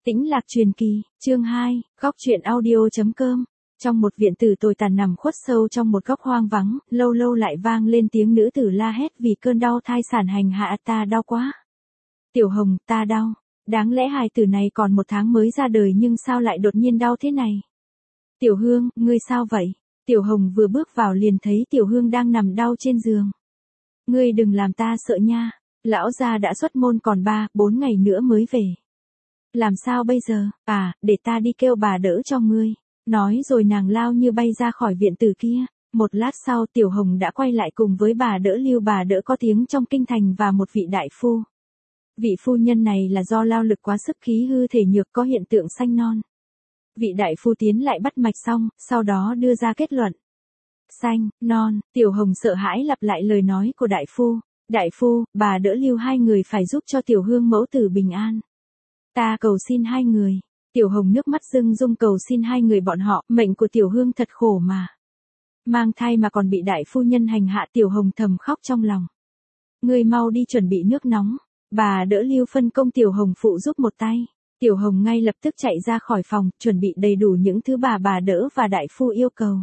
Tĩnh Lạc Truyền Kỳ, chương 2, góc truyện audio.com. Trong một viện tử tồi tàn nằm khuất sâu trong một góc hoang vắng, lâu lâu lại vang lên tiếng nữ tử la hét vì cơn đau thai sản hành hạ, ta đau quá. Tiểu Hồng, ta đau. Đáng lẽ hài tử này còn 1 tháng mới ra đời nhưng sao lại đột nhiên đau thế này? Tiểu Hương, ngươi sao vậy? Tiểu Hồng vừa bước vào liền thấy Tiểu Hương đang nằm đau trên giường. Ngươi đừng làm ta sợ nha, lão gia đã xuất môn còn 3-4 ngày nữa mới về. Làm sao bây giờ? Để ta đi kêu bà đỡ cho ngươi. Nói rồi nàng lao như bay ra khỏi viện tử kia. Một lát sau Tiểu Hồng đã quay lại cùng với bà đỡ Lưu, bà đỡ có tiếng trong kinh thành và một vị đại phu. Vị phu nhân này là do lao lực quá sức khí hư thể nhược có hiện tượng sanh non. Vị đại phu tiến lại bắt mạch xong, sau đó đưa ra kết luận. Sanh, non, Tiểu Hồng sợ hãi lặp lại lời nói của đại phu. Đại phu, bà đỡ Lưu, hai người phải giúp cho Tiểu Hương mẫu tử bình an. Ta cầu xin hai người. Tiểu Hồng nước mắt rưng rưng cầu xin hai người bọn họ, mệnh của Tiểu Hương thật khổ mà. Mang thai mà còn bị đại phu nhân hành hạ, Tiểu Hồng thầm khóc trong lòng. Ngươi mau đi chuẩn bị nước nóng. Bà đỡ Lưu phân công Tiểu Hồng phụ giúp một tay. Tiểu Hồng ngay lập tức chạy ra khỏi phòng, chuẩn bị đầy đủ những thứ bà đỡ và đại phu yêu cầu.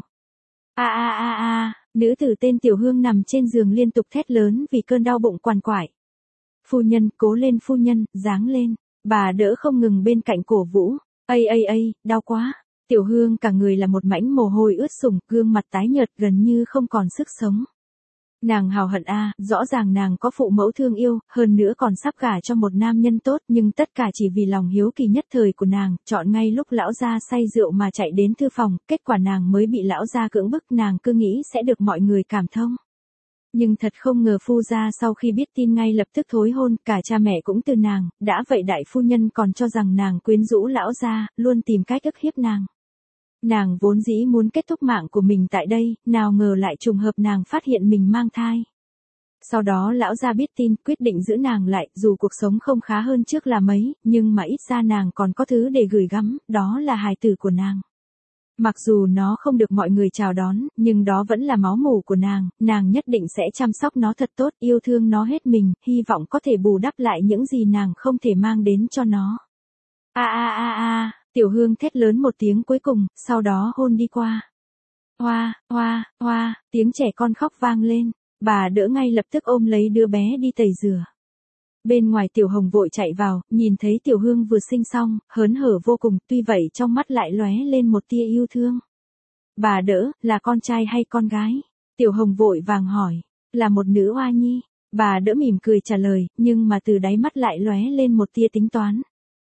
Nữ tử tên Tiểu Hương nằm trên giường liên tục thét lớn vì cơn đau bụng quằn quại. Phu nhân, cố lên phu nhân, ráng lên. Bà đỡ không ngừng bên cạnh cổ vũ. Đau quá. Tiểu Hương cả người là một mảnh mồ hôi ướt sũng, gương mặt tái nhợt gần như không còn sức sống. Nàng hào hận rõ ràng nàng có phụ mẫu thương yêu, hơn nữa còn sắp gả cho một nam nhân tốt, nhưng tất cả chỉ vì lòng hiếu kỳ nhất thời của nàng, chọn ngay lúc lão gia say rượu mà chạy đến thư phòng, kết quả nàng mới bị lão gia cưỡng bức, nàng cứ nghĩ sẽ được mọi người cảm thông. Nhưng thật không ngờ phu gia sau khi biết tin ngay lập tức thối hôn, cả cha mẹ cũng từ nàng, đã vậy đại phu nhân còn cho rằng nàng quyến rũ lão gia, luôn tìm cách ức hiếp nàng. Nàng vốn dĩ muốn kết thúc mạng của mình tại đây, nào ngờ lại trùng hợp nàng phát hiện mình mang thai. Sau đó lão gia biết tin, quyết định giữ nàng lại, dù cuộc sống không khá hơn trước là mấy, nhưng mà ít ra nàng còn có thứ để gửi gắm, đó là hài tử của nàng. Mặc dù nó không được mọi người chào đón, nhưng đó vẫn là máu mủ của nàng nhất định sẽ chăm sóc nó thật tốt, yêu thương nó hết mình, hy vọng có thể bù đắp lại những gì nàng không thể mang đến cho nó. Tiểu Hương thét lớn một tiếng cuối cùng, sau đó hôn đi qua. Hoa, tiếng trẻ con khóc vang lên, bà đỡ ngay lập tức ôm lấy đứa bé đi tẩy rửa. Bên ngoài Tiểu Hồng vội chạy vào, nhìn thấy Tiểu Hương vừa sinh xong, hớn hở vô cùng, tuy vậy trong mắt lại lóe lên một tia yêu thương. Bà đỡ, là con trai hay con gái? Tiểu Hồng vội vàng hỏi. Là một nữ oa nhi. Bà đỡ mỉm cười trả lời, nhưng mà từ đáy mắt lại lóe lên một tia tính toán.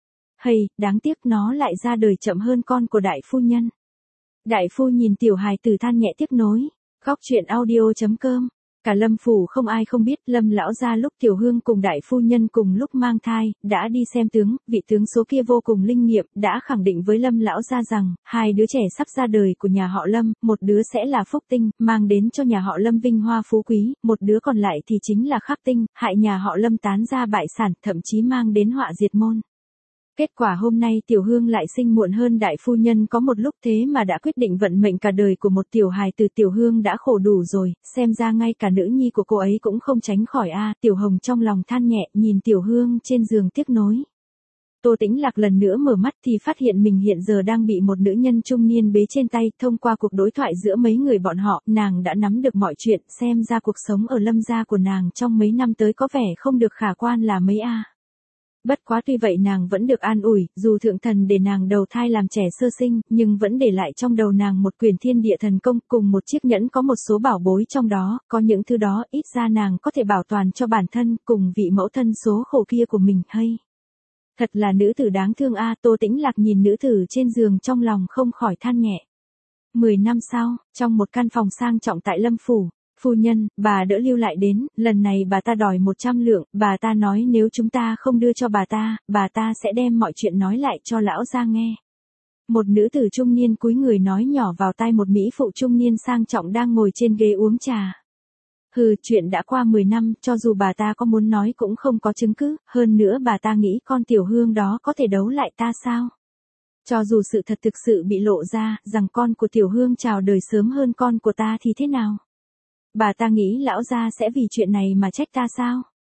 Đáng tiếc nó lại ra đời chậm hơn con của đại phu nhân. Đại phu nhìn tiểu hài tử than nhẹ tiếc nối. Góc truyện audio.com. Cả Lâm phủ không ai không biết, Lâm lão gia lúc Tiểu Hương cùng đại phu nhân cùng lúc mang thai, đã đi xem tướng, vị tướng số kia vô cùng linh nghiệm, đã khẳng định với Lâm lão gia rằng, 2 đứa trẻ sắp ra đời của nhà họ Lâm, một đứa sẽ là phúc tinh, mang đến cho nhà họ Lâm vinh hoa phú quý, một đứa còn lại thì chính là khắc tinh, hại nhà họ Lâm tán gia bại sản, thậm chí mang đến họa diệt môn. Kết quả hôm nay Tiểu Hương lại sinh muộn hơn đại phu nhân có một lúc, thế mà đã quyết định vận mệnh cả đời của một tiểu hài tử. Tiểu Hương đã khổ đủ rồi, xem ra ngay cả nữ nhi của cô ấy cũng không tránh khỏi Tiểu Hồng trong lòng than nhẹ, nhìn Tiểu Hương trên giường tiếc nối. Tô Tĩnh Lạc lần nữa mở mắt thì phát hiện mình hiện giờ đang bị một nữ nhân trung niên bế trên tay, thông qua cuộc đối thoại giữa mấy người bọn họ, nàng đã nắm được mọi chuyện, xem ra cuộc sống ở Lâm gia của nàng trong mấy năm tới có vẻ không được khả quan là mấy Bất quá tuy vậy nàng vẫn được an ủi, dù thượng thần để nàng đầu thai làm trẻ sơ sinh, nhưng vẫn để lại trong đầu nàng một quyển thiên địa thần công cùng một chiếc nhẫn có một số bảo bối trong đó, có những thứ đó ít ra nàng có thể bảo toàn cho bản thân cùng vị mẫu thân số khổ kia của mình. Thật là nữ tử đáng thương Tô Tĩnh Lạc nhìn nữ tử trên giường trong lòng không khỏi than nhẹ. 10 năm sau, trong một căn phòng sang trọng tại Lâm phủ. Phu nhân, bà đỡ Lưu lại đến, lần này bà ta đòi 100 lượng, bà ta nói nếu chúng ta không đưa cho bà ta sẽ đem mọi chuyện nói lại cho lão gia nghe. Một nữ tử trung niên cúi người nói nhỏ vào tai một mỹ phụ trung niên sang trọng đang ngồi trên ghế uống trà. Chuyện đã qua 10 năm, cho dù bà ta có muốn nói cũng không có chứng cứ, hơn nữa bà ta nghĩ con Tiểu Hương đó có thể đấu lại ta sao? Cho dù sự thật thực sự bị lộ ra, rằng con của Tiểu Hương chào đời sớm hơn con của ta thì thế nào? Bà ta nghĩ lão gia sẽ vì chuyện này mà trách ta sao?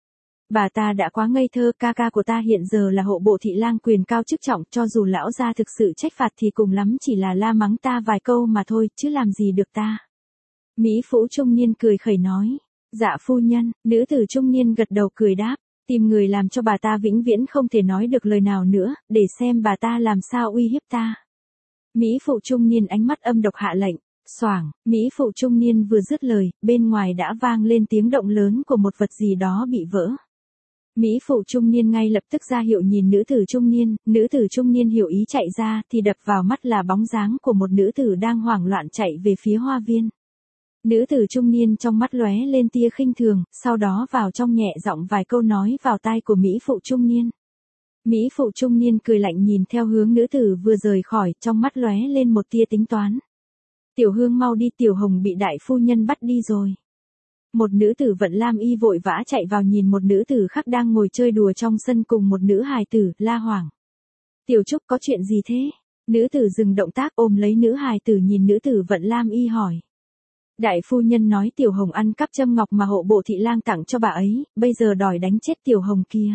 Bà ta đã quá ngây thơ, ca ca của ta hiện giờ là hộ bộ thị lang quyền cao chức trọng, cho dù lão gia thực sự trách phạt thì cùng lắm chỉ là la mắng ta vài câu mà thôi, chứ làm gì được ta. Mỹ phụ trung niên cười khẩy nói. Dạ phu nhân, nữ tử trung niên gật đầu cười đáp, tìm người làm cho bà ta vĩnh viễn không thể nói được lời nào nữa, để xem bà ta làm sao uy hiếp ta. Mỹ phụ trung niên ánh mắt âm độc hạ lệnh. Xoảng, Mỹ phụ trung niên vừa dứt lời, bên ngoài đã vang lên tiếng động lớn của một vật gì đó bị vỡ. Mỹ phụ trung niên ngay lập tức ra hiệu nhìn nữ tử trung niên hiểu ý chạy ra thì đập vào mắt là bóng dáng của một nữ tử đang hoảng loạn chạy về phía hoa viên. Nữ tử trung niên trong mắt lóe lên tia khinh thường, sau đó vào trong nhẹ giọng vài câu nói vào tai của Mỹ phụ trung niên. Mỹ phụ trung niên cười lạnh nhìn theo hướng nữ tử vừa rời khỏi, trong mắt lóe lên một tia tính toán. Tiểu Hương mau đi, Tiểu Hồng bị đại phu nhân bắt đi rồi. Một nữ tử vận lam y vội vã chạy vào nhìn một nữ tử khác đang ngồi chơi đùa trong sân cùng một nữ hài tử, la hoảng. Tiểu Trúc có chuyện gì thế? Nữ tử dừng động tác ôm lấy nữ hài tử nhìn nữ tử vận lam y hỏi. Đại phu nhân nói Tiểu Hồng ăn cắp châm ngọc mà hộ bộ thị lang tặng cho bà ấy, bây giờ đòi đánh chết Tiểu Hồng kia.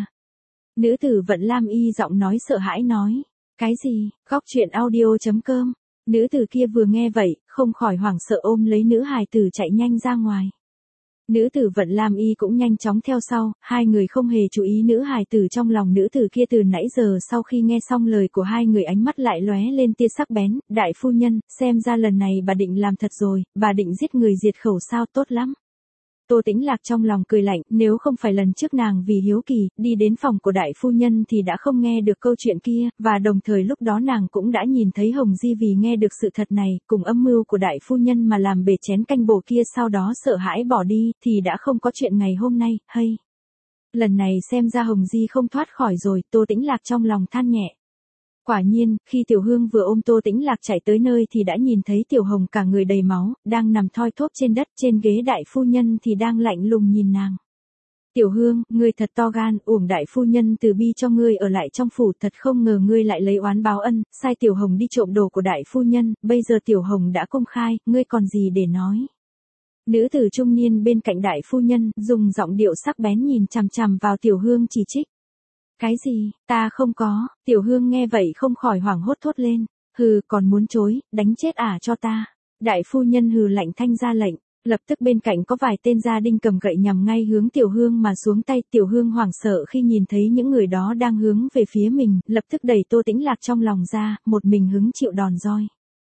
Nữ tử vận lam y giọng nói sợ hãi nói. Cái gì? Góc truyện audio.com. Nữ tử kia vừa nghe vậy, không khỏi hoảng sợ ôm lấy nữ hài tử chạy nhanh ra ngoài. Nữ tử vận lam y cũng nhanh chóng theo sau, hai người không hề chú ý nữ hài tử trong lòng nữ tử kia từ nãy giờ. Sau khi nghe xong lời của hai người ánh mắt lại lóe lên tia sắc bén. Đại phu nhân, xem ra lần này bà định làm thật rồi, bà định giết người diệt khẩu sao? Tốt lắm. Tô Tĩnh Lạc trong lòng cười lạnh, nếu không phải lần trước nàng vì hiếu kỳ, đi đến phòng của đại phu nhân thì đã không nghe được câu chuyện kia, và đồng thời lúc đó nàng cũng đã nhìn thấy Hồng Di vì nghe được sự thật này, cùng âm mưu của đại phu nhân mà làm bể chén canh bổ kia sau đó sợ hãi bỏ đi, thì đã không có chuyện ngày hôm nay, hay. Lần này xem ra Hồng Di không thoát khỏi rồi, Tô Tĩnh Lạc trong lòng than nhẹ. Quả nhiên, khi Tiểu Hương vừa ôm Tô Tĩnh Lạc chạy tới nơi thì đã nhìn thấy Tiểu Hồng cả người đầy máu, đang nằm thoi thóp trên đất, trên ghế đại phu nhân thì đang lạnh lùng nhìn nàng. Tiểu Hương, ngươi thật to gan, uổng đại phu nhân từ bi cho ngươi ở lại trong phủ, thật không ngờ ngươi lại lấy oán báo ân, sai Tiểu Hồng đi trộm đồ của đại phu nhân, bây giờ Tiểu Hồng đã công khai, ngươi còn gì để nói. Nữ tử trung niên bên cạnh đại phu nhân, dùng giọng điệu sắc bén nhìn chằm chằm vào Tiểu Hương chỉ trích. Cái gì, ta không có, Tiểu Hương nghe vậy không khỏi hoảng hốt thốt lên, hừ, còn muốn chối, đánh chết cho ta. Đại phu nhân hừ lạnh thanh ra lệnh, lập tức bên cạnh có vài tên gia đinh cầm gậy nhằm ngay hướng Tiểu Hương mà xuống tay. Tiểu Hương hoảng sợ khi nhìn thấy những người đó đang hướng về phía mình, lập tức đẩy Tô Tĩnh Lạc trong lòng ra, một mình hứng chịu đòn roi.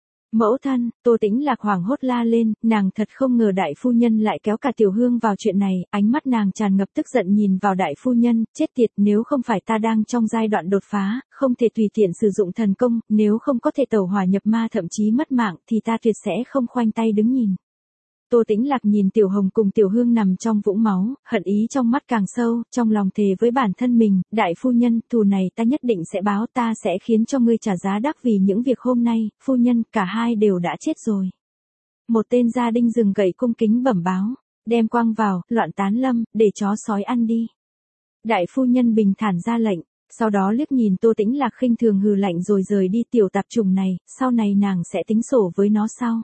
Mẫu thân, Tô Tĩnh Lạc hoảng hốt la lên, nàng thật không ngờ đại phu nhân lại kéo cả Tiểu Hương vào chuyện này, ánh mắt nàng tràn ngập tức giận nhìn vào đại phu nhân, chết tiệt, nếu không phải ta đang trong giai đoạn đột phá, không thể tùy tiện sử dụng thần công, nếu không có thể tẩu hỏa nhập ma thậm chí mất mạng thì ta tuyệt sẽ không khoanh tay đứng nhìn. Tô Tĩnh Lạc nhìn Tiểu Hồng cùng Tiểu Hương nằm trong vũng máu, hận ý trong mắt càng sâu, trong lòng thề với bản thân mình, đại phu nhân, thù này ta nhất định sẽ báo, ta sẽ khiến cho ngươi trả giá đắt vì những việc hôm nay, phu nhân, cả hai đều đã chết rồi. Một tên gia đinh dừng gậy cung kính bẩm báo, đem quăng vào, loạn tán lâm, để chó sói ăn đi. Đại phu nhân bình thản ra lệnh, sau đó liếc nhìn Tô Tĩnh Lạc khinh thường hừ lạnh rồi rời đi. Tiểu tạp chủng này, sau này nàng sẽ tính sổ với nó sau.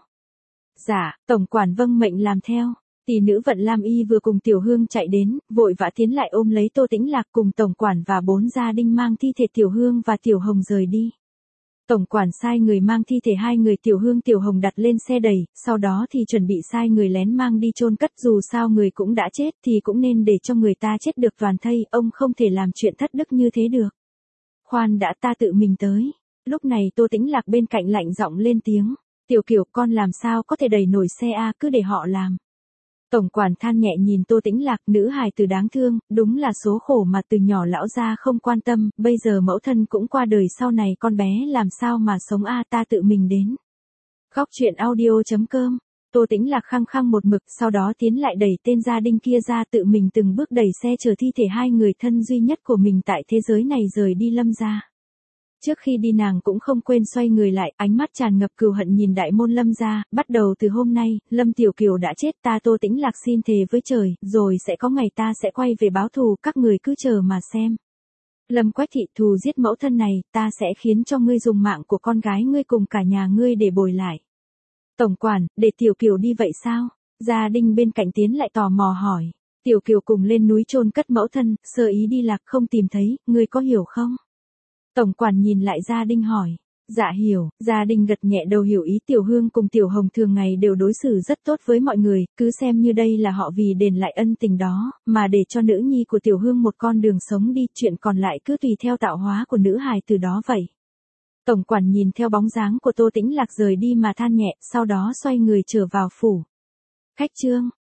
Dạ, tổng quản vâng mệnh làm theo. Tỷ nữ vận lam y vừa cùng Tiểu Hương chạy đến, vội vã tiến lại ôm lấy Tô Tĩnh Lạc cùng tổng quản và 4 gia đinh mang thi thể Tiểu Hương và Tiểu Hồng rời đi. Tổng quản sai người mang thi thể hai người Tiểu Hương Tiểu Hồng đặt lên xe đẩy, sau đó thì chuẩn bị sai người lén mang đi chôn cất, dù sao người cũng đã chết thì cũng nên để cho người ta chết được toàn thây, ông không thể làm chuyện thất đức như thế được. Khoan đã, ta tự mình tới. Lúc này Tô Tĩnh Lạc bên cạnh lạnh giọng lên tiếng. Tiểu Kiều, con làm sao có thể đẩy nổi xe cứ để họ làm. Tổng quản than nhẹ nhìn Tô Tĩnh Lạc, nữ hài tử đáng thương, đúng là số khổ mà từ nhỏ lão gia không quan tâm, bây giờ mẫu thân cũng qua đời, sau này con bé làm sao mà sống ta tự mình đến. Góc truyện audio.com. Tô Tĩnh Lạc khăng khăng một mực, sau đó tiến lại đẩy tên gia đinh kia ra, tự mình từng bước đẩy xe chở thi thể hai người thân duy nhất của mình tại thế giới này rời đi Lâm gia. Trước khi đi nàng cũng không quên xoay người lại, ánh mắt tràn ngập cừu hận nhìn đại môn Lâm gia, bắt đầu từ hôm nay, Lâm Tiểu Kiều đã chết, ta Tô Tĩnh Lạc xin thề với trời, rồi sẽ có ngày ta sẽ quay về báo thù, các người cứ chờ mà xem. Lâm Quách thị, thù giết mẫu thân này, ta sẽ khiến cho ngươi dùng mạng của con gái ngươi cùng cả nhà ngươi để bồi lại. Tổng quản, để Tiểu Kiều đi vậy sao? Gia đinh bên cạnh tiến lại tò mò hỏi. Tiểu Kiều cùng lên núi chôn cất mẫu thân, sơ ý đi lạc không tìm thấy, ngươi có hiểu không? Tổng quản nhìn lại Gia Đình hỏi. Dạ hiểu, Gia Đình gật nhẹ đầu hiểu ý. Tiểu Hương cùng Tiểu Hồng thường ngày đều đối xử rất tốt với mọi người, cứ xem như đây là họ vì đền lại ân tình đó, mà để cho nữ nhi của Tiểu Hương một con đường sống đi, chuyện còn lại cứ tùy theo tạo hóa của nữ hài từ đó vậy. Tổng quản nhìn theo bóng dáng của Tô Tĩnh Lạc rời đi mà than nhẹ, sau đó xoay người trở vào phủ. Khách Trương,